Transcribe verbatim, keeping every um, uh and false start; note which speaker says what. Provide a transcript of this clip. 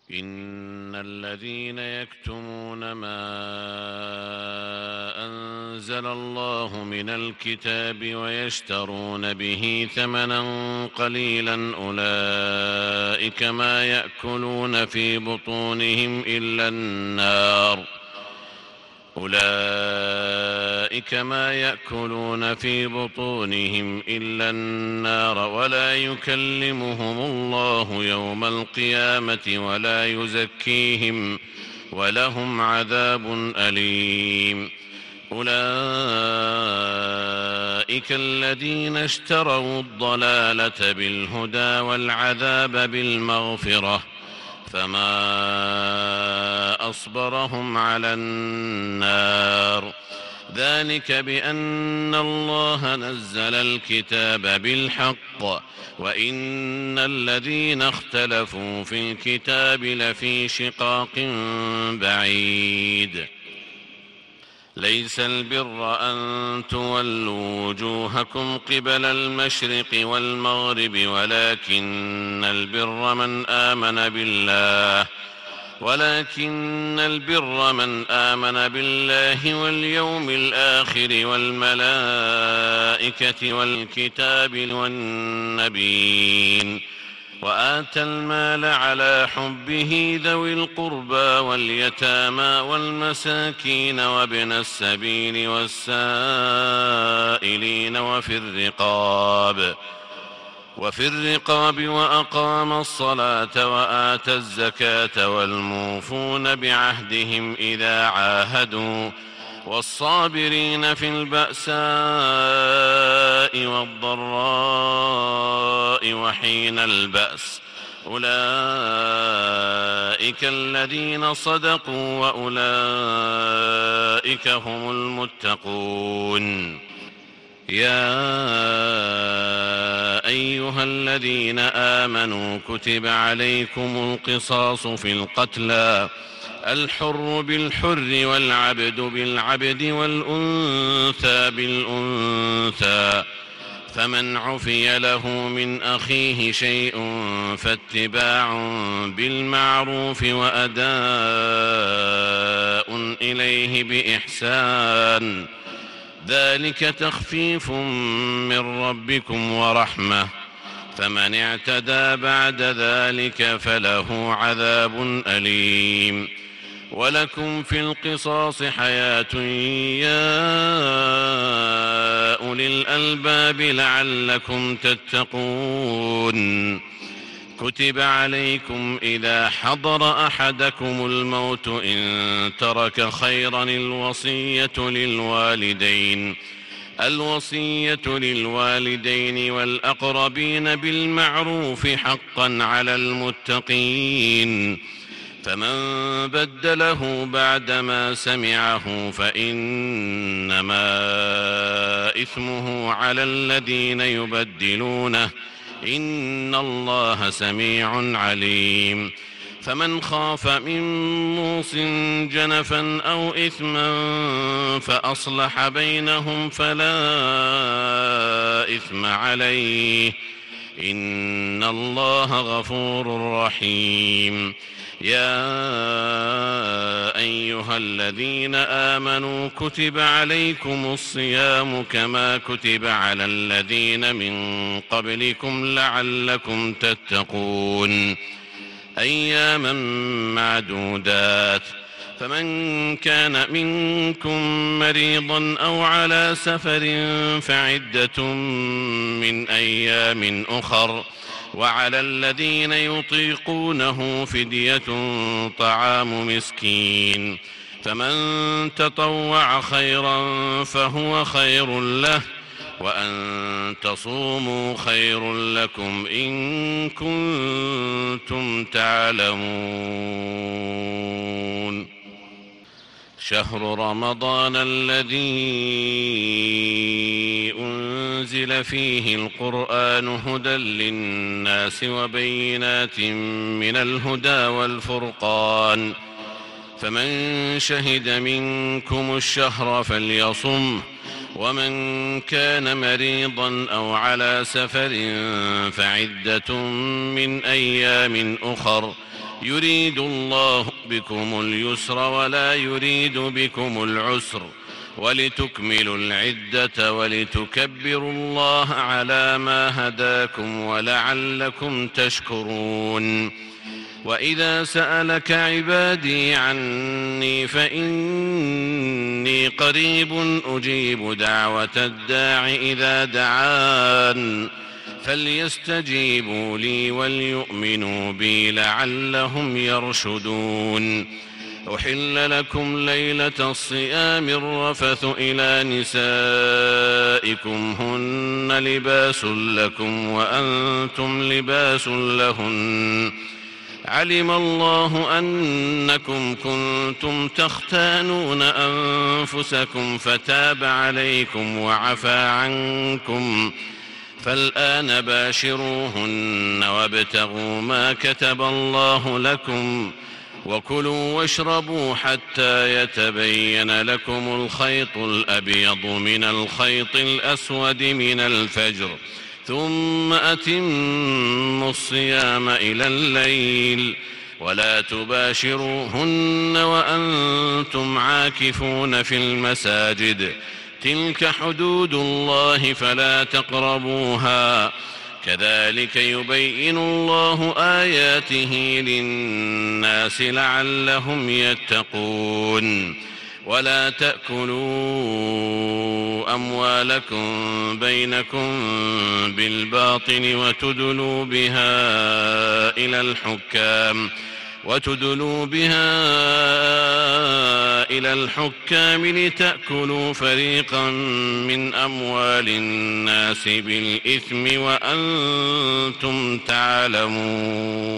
Speaker 1: إن الذين يكتمون ما أنزل الله من الكتاب ويشترون به ثمنا قليلا أولئك ما يأكلون في بطونهم إلا النار أولئك ما يأكلون في بطونهم إلا النار ولا يكلمهم الله يوم القيامة ولا يزكيهم ولهم عذاب أليم أولئك الذين اشتروا الضلالة بالهدى والعذاب بالمغفرة فما أصبرهم على النار ذلك بأن الله نزل الكتاب بالحق وإن الذين اختلفوا في الكتاب لفي شقاق بعيد ليس البر أن تولوا وجوهكم قبل المشرق والمغرب ولكن البر من آمن بالله ولكن البر من آمن بالله واليوم الآخر والملائكة والكتاب والنبيين وآتى المال على حبه ذوي القربى واليتامى والمساكين وابن السبيل والسائلين وفي الرقاب وفي الرقاب وأقام الصلاة وآتى الزكاة والموفون بعهدهم إذا عاهدوا والصابرين في البأساء والضراء وحين البأس أولئك الذين صدقوا وأولئك هم المتقون يا أيها الذين آمنوا كتب عليكم القصاص في القتلى الحر بالحر والعبد بالعبد والأنثى بالأنثى فمن عفي له من أخيه شيء فاتباع بالمعروف وأداء إليه بإحسان ذلك تخفيف من ربكم ورحمة فمن اعتدى بعد ذلك فله عذاب أليم ولكم في القصاص حياة يا أولي الألباب لعلكم تتقون كتب عليكم إذا حضر أحدكم الموت إن ترك خيرا الوصية للوالدين الوصية للوالدين والأقربين بالمعروف حقا على المتقين فمن بدله بعدما سمعه فإنما إثمه على الذين يبدلونه إن الله سميع عليم فمن خاف من موص جنفا أو إثما فأصلح بينهم فلا إثم عليه إن الله غفور رحيم يا أيها الذين آمنوا كتب عليكم الصيام كما كتب على الذين من قبلكم لعلكم تتقون أياما معدودات فمن كان منكم مريضا أو على سفر فعدة من أيام أخر وعلى الذين يطيقونه فدية طعام مسكين فمن تطوع خيرا فهو خير له وأن تصوموا خير لكم إن كنتم تعلمون شهر رمضان الذي أنزل فيه القرآن هدى للناس وبينات من الهدى والفرقان فمن شهد منكم الشهر فليصمه ومن كان مريضا أو على سفر فعدة من أيام أخر يريد الله بكم اليسر ولا يريد بكم العسر ولتكملوا العدة ولتكبروا الله على ما هداكم ولعلكم تشكرون وإذا سألك عبادي عني فإني قريب أجيب دعوة الداع إذا دعان فليستجيبوا لي وليؤمنوا بي لعلهم يرشدون أحل لكم ليلة الصيام الرفث إلى نسائكم هن لباس لكم وأنتم لباس لهن علم الله أنكم كنتم تختانون أنفسكم فتاب عليكم وعفى عنكم فالآن باشروهن وابتغوا ما كتب الله لكم وكلوا واشربوا حتى يتبين لكم الخيط الأبيض من الخيط الأسود من الفجر ثم أتموا الصيام إلى الليل ولا تباشروهن وأنتم عاكفون في المساجد تلك حدود الله فلا تقربوها كذلك يبين الله آياته للناس لعلهم يتقون ولا تأكلوا أموالكم بينكم بالباطل وتدلوا بها إلى الحكام وتدلوا بها إلى الحكام لتأكلوا فريقا من أموال الناس بالإثم وأنتم تعلمون